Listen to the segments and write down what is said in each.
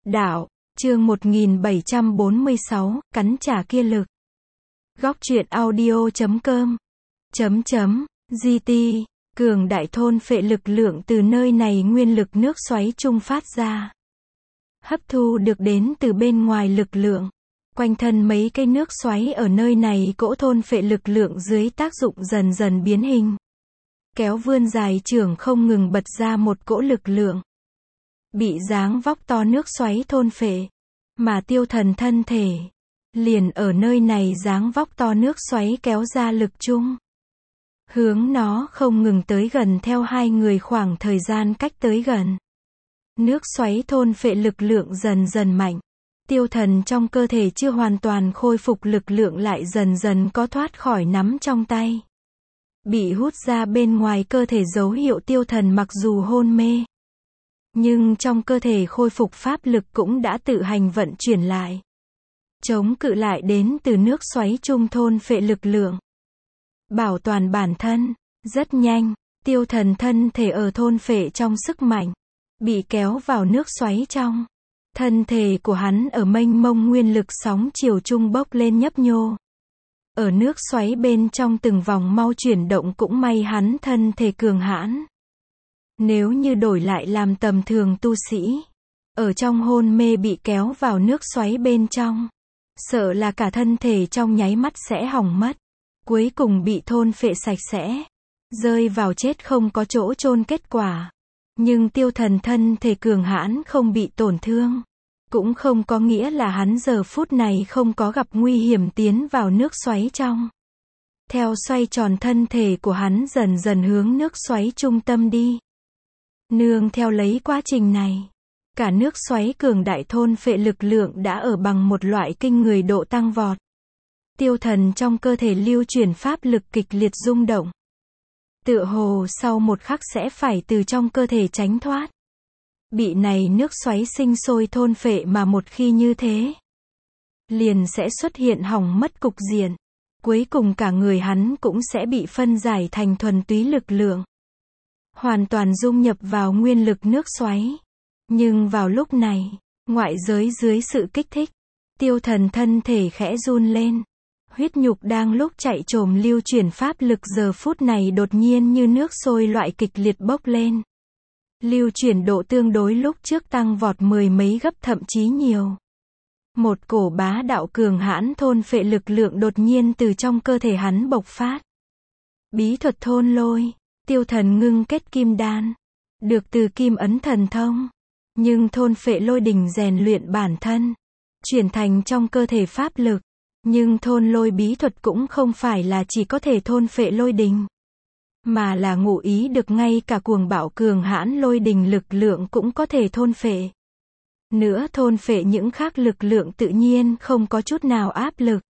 Đạo, chương 1746, cắn trả kia lực. Góc truyện audio.com GT, cường đại thôn phệ lực lượng từ nơi này nguyên lực nước xoáy trung phát ra. Hấp thu được đến từ bên ngoài lực lượng. Quanh thân mấy cây nước xoáy ở nơi này cỗ thôn phệ lực lượng dưới tác dụng dần dần biến hình. Kéo vươn dài trưởng không ngừng bật ra một cỗ lực lượng. Bị dáng vóc to nước xoáy thôn phệ. Mà tiêu thần thân thể. Liền ở nơi này dáng vóc to nước xoáy kéo ra lực chung. Hướng nó không ngừng tới gần theo hai người khoảng thời gian cách tới gần. Nước xoáy thôn phệ lực lượng dần dần mạnh. Tiêu thần trong cơ thể chưa hoàn toàn khôi phục lực lượng lại dần dần có thoát khỏi nắm trong tay. Bị hút ra bên ngoài cơ thể dấu hiệu tiêu thần mặc dù hôn mê. Nhưng trong cơ thể khôi phục pháp lực cũng đã tự hành vận chuyển lại. Chống cự lại đến từ nước xoáy trung thôn phệ lực lượng. Bảo toàn bản thân. Rất nhanh, tiêu thần thân thể ở thôn phệ trong sức mạnh. Bị kéo vào nước xoáy trong. Thân thể của hắn ở mênh mông nguyên lực sóng chiều trung bốc lên nhấp nhô. Ở nước xoáy bên trong từng vòng mau chuyển động cũng may hắn thân thể cường hãn. Nếu như đổi lại làm tầm thường tu sĩ, ở trong hôn mê bị kéo vào nước xoáy bên trong, sợ là cả thân thể trong nháy mắt sẽ hỏng mất, cuối cùng bị thôn phệ sạch sẽ, rơi vào chết không có chỗ chôn kết quả. Nhưng tiêu thần thân thể cường hãn không bị tổn thương, cũng không có nghĩa là hắn giờ phút này không có gặp nguy hiểm tiến vào nước xoáy trong. Theo xoay tròn thân thể của hắn dần dần hướng nước xoáy trung tâm đi. Nương theo lấy quá trình này, cả nước xoáy cường đại thôn phệ lực lượng đã ở bằng một loại kinh người độ tăng vọt. Tiêu thần trong cơ thể lưu chuyển pháp lực kịch liệt rung động. Tựa hồ sau một khắc sẽ phải từ trong cơ thể tránh thoát. Bị này nước xoáy sinh sôi thôn phệ mà một khi như thế, liền sẽ xuất hiện hỏng mất cục diện. Cuối cùng cả người hắn cũng sẽ bị phân giải thành thuần túy lực lượng. Hoàn toàn dung nhập vào nguyên lực nước xoáy. Nhưng vào lúc này, ngoại giới dưới sự kích thích, tiêu thần thân thể khẽ run lên. Huyết nhục đang lúc chạy trồm lưu chuyển pháp lực giờ phút này đột nhiên như nước sôi loại kịch liệt bốc lên. Lưu chuyển độ tương đối lúc trước tăng vọt mười mấy gấp thậm chí nhiều. Một cổ bá đạo cường hãn thôn phệ lực lượng đột nhiên từ trong cơ thể hắn bộc phát. Bí thuật thôn lôi, tiêu thần ngưng kết kim đan, được từ kim ấn thần thông. Nhưng thôn phệ lôi đình rèn luyện bản thân, chuyển thành trong cơ thể pháp lực. Nhưng thôn lôi bí thuật cũng không phải là chỉ có thể thôn phệ lôi đình, mà là ngụ ý được ngay cả cuồng bạo cường hãn lôi đình lực lượng cũng có thể thôn phệ. Nữa thôn phệ những khác lực lượng tự nhiên không có chút nào áp lực.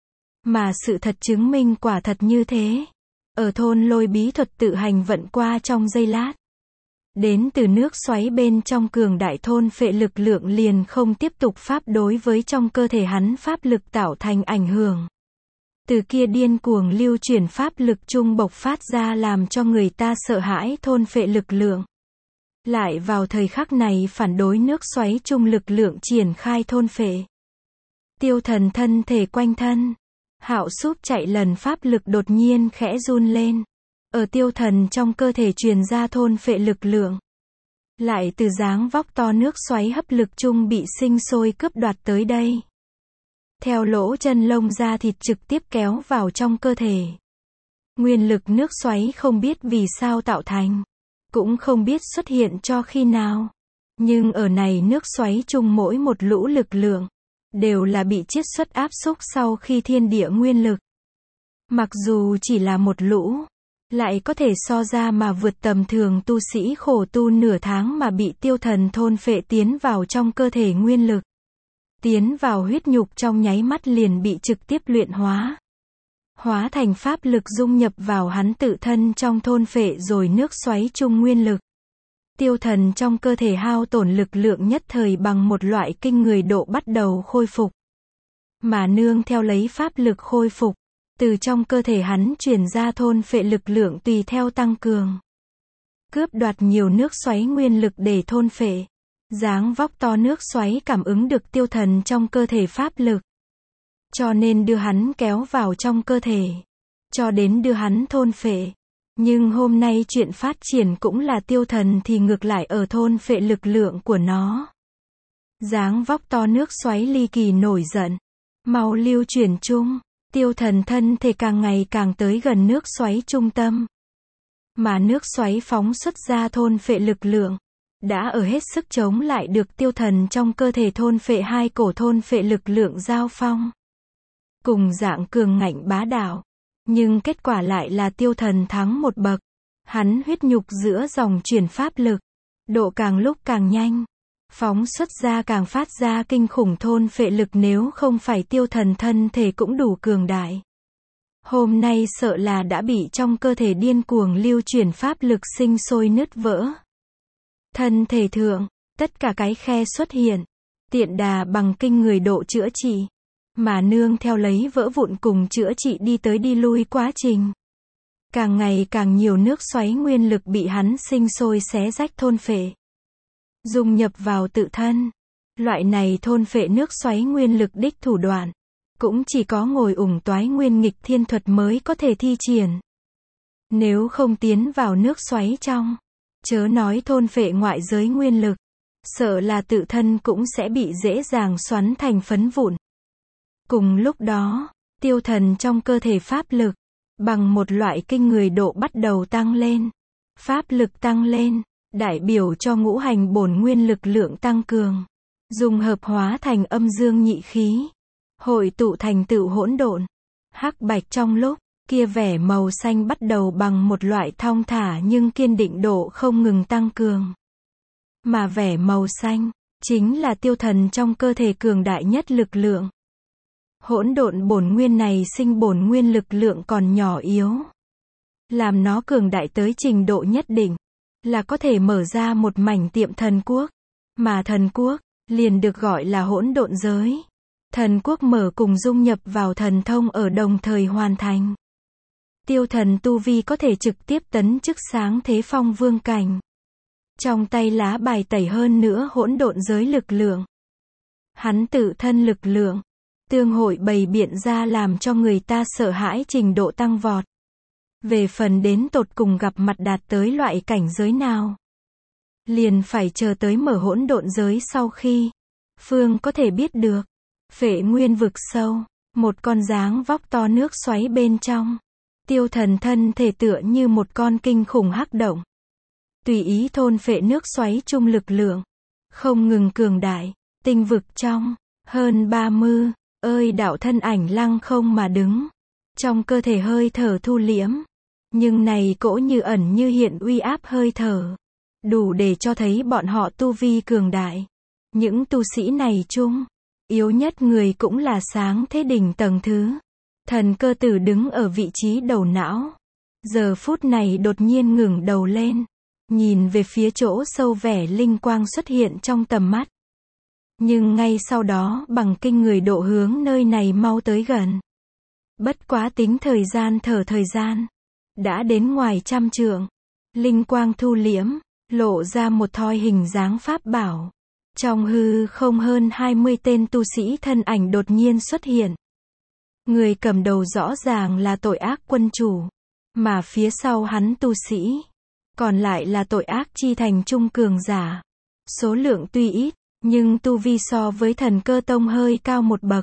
Mà sự thật chứng minh quả thật như thế. Ở thôn lôi bí thuật tự hành vận qua trong giây lát. Đến từ nước xoáy bên trong cường đại thôn phệ lực lượng liền không tiếp tục pháp đối với trong cơ thể hắn pháp lực tạo thành ảnh hưởng. Từ kia điên cuồng lưu chuyển pháp lực trung bộc phát ra làm cho người ta sợ hãi thôn phệ lực lượng. Lại vào thời khắc này phản đối nước xoáy trung lực lượng triển khai thôn phệ. Tiêu thần thân thể quanh thân. Hạo súp chạy lần pháp lực đột nhiên khẽ run lên. Ở tiêu thần trong cơ thể truyền ra thôn phệ lực lượng. Lại từ dáng vóc to nước xoáy hấp lực chung bị sinh sôi cướp đoạt tới đây. Theo lỗ chân lông da thịt trực tiếp kéo vào trong cơ thể. Nguyên lực nước xoáy không biết vì sao tạo thành. Cũng không biết xuất hiện cho khi nào. Nhưng ở này nước xoáy chung mỗi một lũ lực lượng. Đều là bị chiết xuất áp xúc sau khi thiên địa nguyên lực. Mặc dù chỉ là một lũ. Lại có thể so ra mà vượt tầm thường tu sĩ khổ tu nửa tháng mà bị tiêu thần thôn phệ tiến vào trong cơ thể nguyên lực. Tiến vào huyết nhục trong nháy mắt liền bị trực tiếp luyện hóa. Hóa thành pháp lực dung nhập vào hắn tự thân trong thôn phệ rồi nước xoáy chung nguyên lực. Tiêu thần trong cơ thể hao tổn lực lượng nhất thời bằng một loại kinh người độ bắt đầu khôi phục. Mà nương theo lấy pháp lực khôi phục. Từ trong cơ thể hắn truyền ra thôn phệ lực lượng tùy theo tăng cường. Cướp đoạt nhiều nước xoáy nguyên lực để thôn phệ. Dáng vóc to nước xoáy cảm ứng được tiêu thần trong cơ thể pháp lực. Cho nên đưa hắn kéo vào trong cơ thể. Cho đến đưa hắn thôn phệ. Nhưng hôm nay chuyện phát triển cũng là tiêu thần thì ngược lại ở thôn phệ lực lượng của nó. Dáng vóc to nước xoáy ly kỳ nổi giận. Mau lưu chuyển chung. Tiêu thần thân thể càng ngày càng tới gần nước xoáy trung tâm. Mà nước xoáy phóng xuất ra thôn phệ lực lượng. Đã ở hết sức chống lại được tiêu thần trong cơ thể thôn phệ hai cổ thôn phệ lực lượng giao phong. Cùng dạng cường ngạnh bá đạo. Nhưng kết quả lại là tiêu thần thắng một bậc. Hắn huyết nhục giữa dòng chuyển pháp lực. Độ càng lúc càng nhanh. Phóng xuất ra càng phát ra kinh khủng thôn phệ lực, nếu không phải tiêu thần thân thể cũng đủ cường đại. Hôm nay sợ là đã bị trong cơ thể điên cuồng lưu chuyển pháp lực sinh sôi nứt vỡ. Thân thể thượng, tất cả cái khe xuất hiện. Tiện đà bằng kinh người độ chữa trị. Mà nương theo lấy vỡ vụn cùng chữa trị đi tới đi lui quá trình. Càng ngày càng nhiều nước xoáy nguyên lực bị hắn sinh sôi xé rách thôn phệ. Dung nhập vào tự thân. Loại này thôn phệ nước xoáy nguyên lực đích thủ đoạn. Cũng chỉ có ngồi toái nguyên nghịch thiên thuật mới có thể thi triển. Nếu không tiến vào nước xoáy trong. Chớ nói thôn phệ ngoại giới nguyên lực. Sợ là tự thân cũng sẽ bị dễ dàng xoắn thành phấn vụn. Cùng lúc đó, tiêu thần trong cơ thể pháp lực. Bằng một loại kinh người độ bắt đầu tăng lên. Pháp lực tăng lên. Đại biểu cho ngũ hành bổn nguyên lực lượng tăng cường. Dùng hợp hóa thành âm dương nhị khí. Hội tụ thành tựu hỗn độn. Hắc bạch trong lúc, kia vẻ màu xanh bắt đầu bằng một loại thong thả nhưng kiên định độ không ngừng tăng cường. Mà vẻ màu xanh, chính là tiêu thần trong cơ thể cường đại nhất lực lượng. Hỗn độn bổn nguyên này sinh bổn nguyên lực lượng còn nhỏ yếu. Làm nó cường đại tới trình độ nhất định. Là có thể mở ra một mảnh tiệm thần quốc. Mà thần quốc, liền được gọi là hỗn độn giới. Thần quốc mở cùng dung nhập vào thần thông ở đồng thời hoàn thành. Tiêu thần tu vi có thể trực tiếp tấn chức sáng thế phong vương cảnh. Trong tay lá bài tẩy hơn nữa hỗn độn giới lực lượng. Hắn tự thân lực lượng. Tương hội bày biện ra làm cho người ta sợ hãi trình độ tăng vọt. Về phần đến tột cùng gặp mặt đạt tới loại cảnh giới nào. Liền phải chờ tới mở hỗn độn giới sau khi. Phương có thể biết được. Phệ nguyên vực sâu. Một con dáng vóc to nước xoáy bên trong. Tiêu thần thân thể tựa như một con kinh khủng hắc động. Tùy ý thôn phệ nước xoáy chung lực lượng. Không ngừng cường đại. Tinh vực trong. Hơn 30. Ơi đạo thân ảnh lăng không mà đứng. Trong cơ thể hơi thở thu liễm. Nhưng này cỗ như ẩn như hiện uy áp hơi thở. Đủ để cho thấy bọn họ tu vi cường đại. Những tu sĩ này chung. Yếu nhất người cũng là sáng thế đỉnh tầng thứ. Thần cơ tử đứng ở vị trí đầu não. Giờ phút này đột nhiên ngừng đầu lên. Nhìn về phía chỗ sâu vẻ linh quang xuất hiện trong tầm mắt. Nhưng ngay sau đó bằng kinh người độ hướng nơi này mau tới gần. Bất quá tính thời gian. Đã đến ngoài 100 trượng. Linh quang thu liễm. Lộ ra một thoi hình dáng pháp bảo. Trong hư không hơn 20 tên tu sĩ thân ảnh đột nhiên xuất hiện. Người cầm đầu rõ ràng là tội ác quân chủ. Mà phía sau hắn tu sĩ. Còn lại là tội ác chi thành trung cường giả. Số lượng tuy ít. Nhưng tu vi so với thần cơ tông hơi cao một bậc.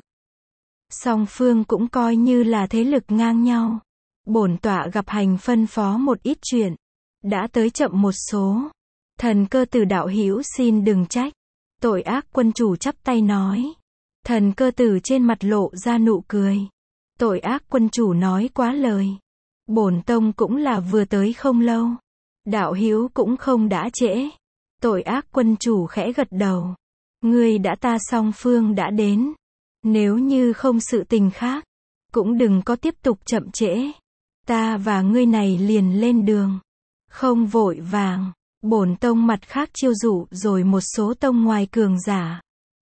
Song phương cũng coi như là thế lực ngang nhau. Bổn tọa gặp hành phân phó một ít chuyện. Đã tới chậm một số. Thần cơ tử đạo hữu xin đừng trách. Tội ác quân chủ chắp tay nói. Thần cơ tử trên mặt lộ ra nụ cười. Tội ác quân chủ nói quá lời. Bổn tông cũng là vừa tới không lâu. Đạo hữu cũng không đã trễ. Tội ác quân chủ khẽ gật đầu. Ngươi đã ta song phương đã đến. Nếu như không sự tình khác. Cũng đừng có tiếp tục chậm trễ. Ta và ngươi này liền lên đường. Không vội vàng. Bổn tông mặt khác chiêu dụ rồi một số tông ngoài cường giả.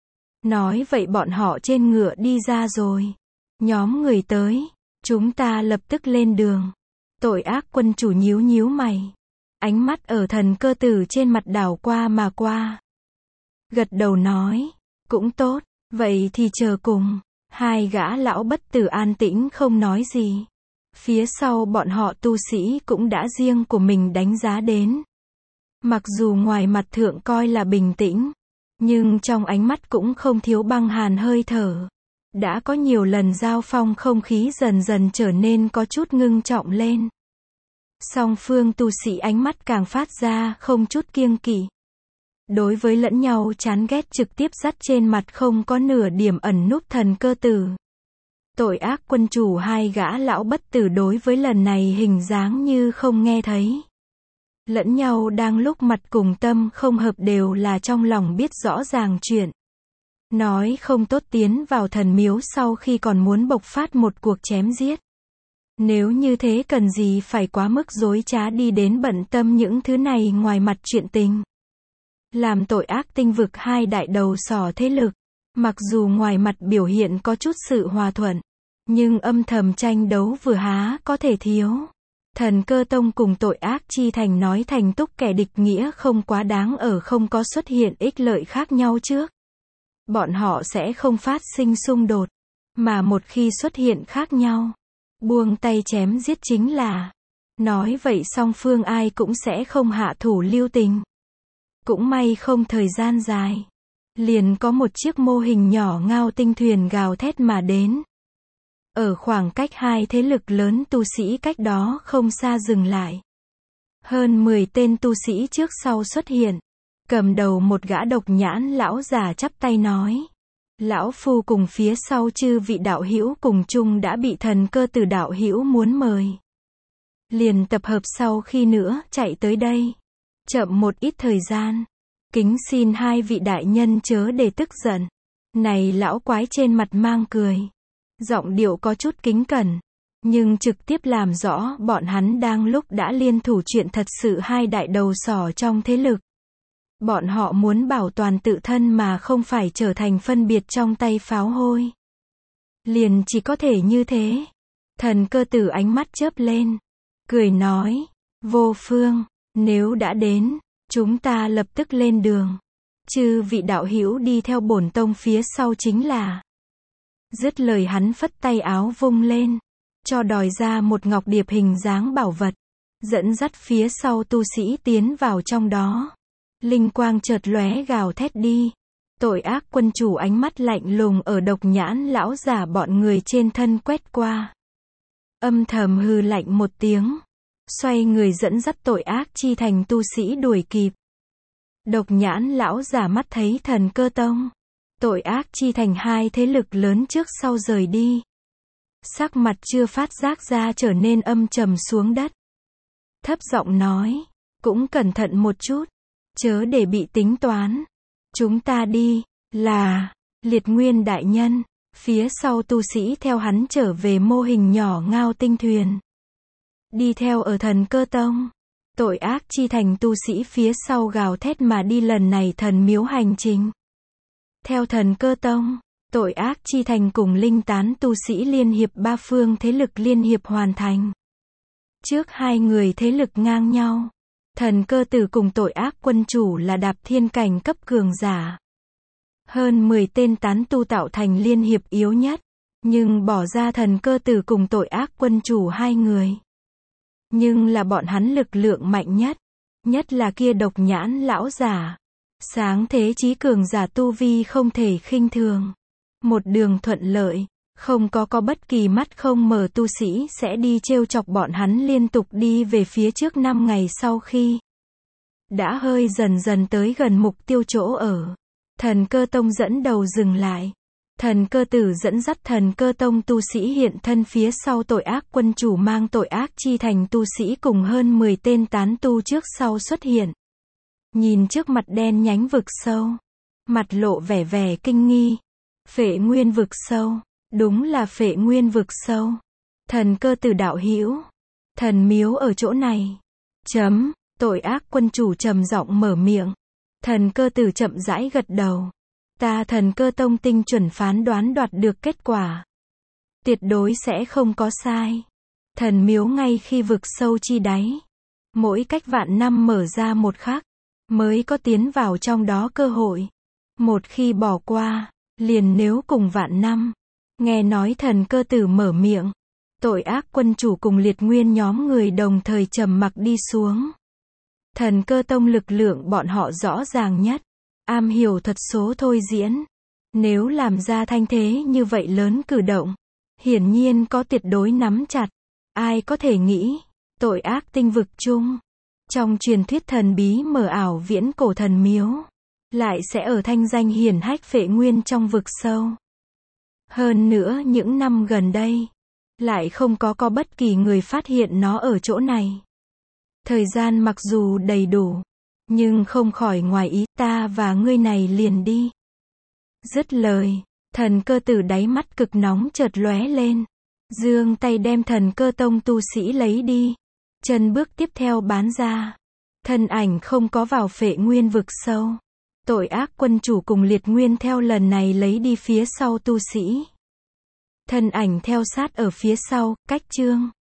Nói vậy bọn họ trên ngựa đi ra rồi. Nhóm người tới. Chúng ta lập tức lên đường. Tội ác quân chủ nhíu nhíu mày. Ánh mắt ở thần cơ tử trên mặt đảo qua mà qua. gật đầu nói, cũng tốt, vậy thì chờ cùng. Hai gã lão bất tử an tĩnh không nói gì. Phía sau bọn họ tu sĩ cũng đã riêng của mình đánh giá đến. Mặc dù ngoài mặt thượng coi là bình tĩnh, nhưng trong ánh mắt cũng không thiếu băng hàn hơi thở. Đã có nhiều lần giao phong không khí dần dần trở nên có chút ngưng trọng lên. Song phương tu sĩ ánh mắt càng phát ra không chút kiêng kỵ. Đối với lẫn nhau chán ghét trực tiếp dắt trên mặt không có nửa điểm ẩn núp Thần Cơ Tử. Tội ác quân chủ hai gã lão bất tử đối với lần này hình dáng như không nghe thấy. Lẫn nhau đang lúc mặt cùng tâm không hợp đều là trong lòng biết rõ ràng chuyện. Nói không tốt tiến vào thần miếu sau khi còn muốn bộc phát một cuộc chém giết. Nếu như thế cần gì phải quá mức dối trá đi đến bận tâm những thứ này ngoài mặt chuyện tình. Làm tội ác tinh vực hai đại đầu sỏ thế lực. Mặc dù ngoài mặt biểu hiện có chút sự hòa thuận, nhưng âm thầm tranh đấu vừa há có thể thiếu. Thần Cơ Tông cùng tội ác chi thành nói thành túc kẻ địch nghĩa không quá đáng ở không có xuất hiện ích lợi khác nhau trước. Bọn họ sẽ không phát sinh xung đột, mà một khi xuất hiện khác nhau, buông tay chém giết chính là. Nói vậy song phương ai cũng sẽ không hạ thủ lưu tình. Cũng may không thời gian dài, liền có một chiếc mô hình nhỏ ngao tinh thuyền gào thét mà đến. Ở khoảng cách hai thế lực lớn tu sĩ cách đó không xa dừng lại. Hơn 10 tên tu sĩ trước sau xuất hiện. Cầm đầu một gã độc nhãn lão già chắp tay nói. Lão phu cùng phía sau chư vị đạo hữu cùng chung đã bị Thần Cơ Tử đạo hữu muốn mời. Liền tập hợp sau khi nữa chạy tới đây. Chậm một ít thời gian. Kính xin hai vị đại nhân chớ để tức giận. Này lão quái trên mặt mang cười. Giọng điệu có chút kính cẩn. Nhưng trực tiếp làm rõ bọn hắn đang lúc đã liên thủ chuyện thật sự hai đại đầu sỏ trong thế lực. Bọn họ muốn bảo toàn tự thân mà không phải trở thành phân biệt trong tay pháo hôi. Liền chỉ có thể như thế. Thần Cơ Tử ánh mắt chớp lên. Cười nói. Vô phương, nếu đã đến, chúng ta lập tức lên đường. Chư vị đạo hữu đi theo bổn tông phía sau chính là. Dứt lời hắn phất tay áo vung lên. Cho đòi ra một ngọc điệp hình dáng bảo vật. Dẫn dắt phía sau tu sĩ tiến vào trong đó. Linh quang chợt lóe gào thét đi. Tội ác quân chủ ánh mắt lạnh lùng ở độc nhãn lão giả bọn người trên thân quét qua. Âm thầm hừ lạnh một tiếng. Xoay người dẫn dắt tội ác chi thành tu sĩ đuổi kịp. Độc nhãn lão giả mắt thấy Thần Cơ Tông. Tội ác chi thành hai thế lực lớn trước sau rời đi. Sắc mặt chưa phát giác ra trở nên âm trầm xuống đất. Thấp giọng nói. Cũng cẩn thận một chút. Chớ để bị tính toán. Chúng ta đi. Là. Liệt Nguyên đại nhân. Phía sau tu sĩ theo hắn trở về mô hình nhỏ ngao tinh thuyền. Đi theo ở Thần Cơ Tông. Tội ác chi thành tu sĩ phía sau gào thét mà đi lần này thần miếu hành trình. Theo Thần Cơ Tông, tội ác chi thành cùng linh tán tu sĩ liên hiệp ba phương thế lực liên hiệp hoàn thành. Trước hai người thế lực ngang nhau. Thần Cơ Tử cùng tội ác quân chủ là đạp thiên cảnh cấp cường giả. Hơn 10 tên tán tu tạo thành liên hiệp yếu nhất. Nhưng bỏ ra Thần Cơ Tử cùng tội ác quân chủ hai người. Nhưng là bọn hắn lực lượng mạnh nhất. Nhất là kia độc nhãn lão giả. Sáng thế chí cường giả tu vi không thể khinh thường. Một đường thuận lợi. Không có bất kỳ mắt không mở tu sĩ sẽ đi trêu chọc bọn hắn liên tục đi về phía trước 5 ngày sau khi. Đã hơi dần dần tới gần mục tiêu chỗ ở. Thần Cơ Tông dẫn đầu dừng lại. Thần Cơ Tử dẫn dắt Thần Cơ Tông tu sĩ hiện thân phía sau tội ác quân chủ mang tội ác chi thành tu sĩ cùng hơn 10 tên tán tu trước sau xuất hiện. Nhìn trước mặt đen nhánh vực sâu. Mặt lộ vẻ vẻ kinh nghi. Phệ Nguyên vực sâu. Đúng là Phệ Nguyên vực sâu. Thần Cơ Tử đạo hữu. Thần miếu ở chỗ này. Tội ác quân chủ trầm giọng mở miệng. Thần Cơ Tử chậm rãi gật đầu. Ta Thần Cơ Tông tinh chuẩn phán đoán đoạt được kết quả. Tuyệt đối sẽ không có sai. Thần miếu ngay khi vực sâu chi đáy. Mỗi cách vạn năm mở ra một khắc. Mới có tiến vào trong đó cơ hội. Một khi bỏ qua, liền nếu cùng vạn năm. Nghe nói thần cơ tử mở miệng. Tội ác quân chủ cùng liệt nguyên nhóm người đồng thời trầm mặc đi xuống. Thần cơ tông lực lượng bọn họ rõ ràng nhất. Am hiểu thuật số thôi diễn. Nếu làm ra thanh thế như vậy lớn cử động, hiển nhiên có tuyệt đối nắm chặt. Ai có thể nghĩ, tội ác tinh vực chung. Trong truyền thuyết thần bí mờ ảo viễn cổ thần miếu, lại sẽ ở thanh danh hiển hách Phệ Nguyên trong vực sâu. Hơn nữa những năm gần đây, lại không có bất kỳ người phát hiện nó ở chỗ này. Thời gian mặc dù đầy đủ, nhưng không khỏi ngoài ý, ta và ngươi này liền đi. Dứt lời, thần cơ tử đáy mắt cực nóng chợt lóe lên. Giương tay đem thần cơ tông tu sĩ lấy đi. Chân bước tiếp theo bán ra. Thân ảnh không có vào Phệ Nguyên vực sâu. Tội ác quân chủ cùng liệt nguyên theo lần này lấy đi phía sau tu sĩ. Thân ảnh theo sát ở phía sau, cách chương.